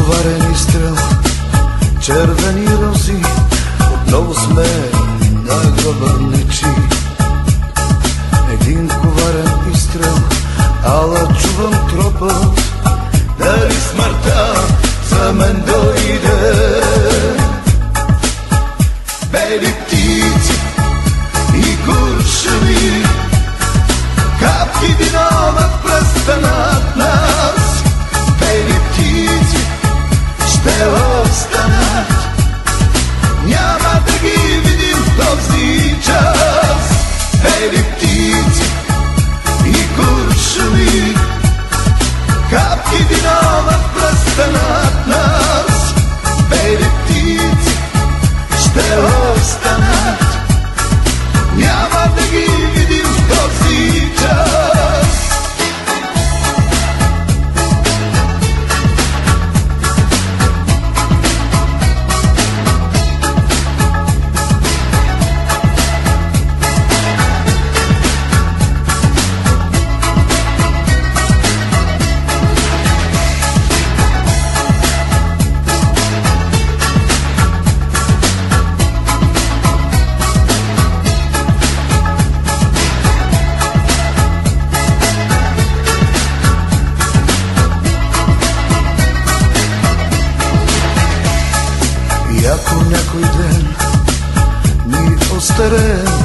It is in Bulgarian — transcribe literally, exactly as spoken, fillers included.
коварен изстрел, червени рози, отново сме на гроба нечи. Един коварен изстрел, ала чувам тропът, дали смъртта за мен дойде. Бели птици и куршуми, капки вино в пръста над нас. Бели птици ще останат, няма да ги видим в този час. Бели птици и куршуми, капки вино в пръста над нас. Бели птици ще останат, няма да ги видим в този час. И ако някой ден ни остареем,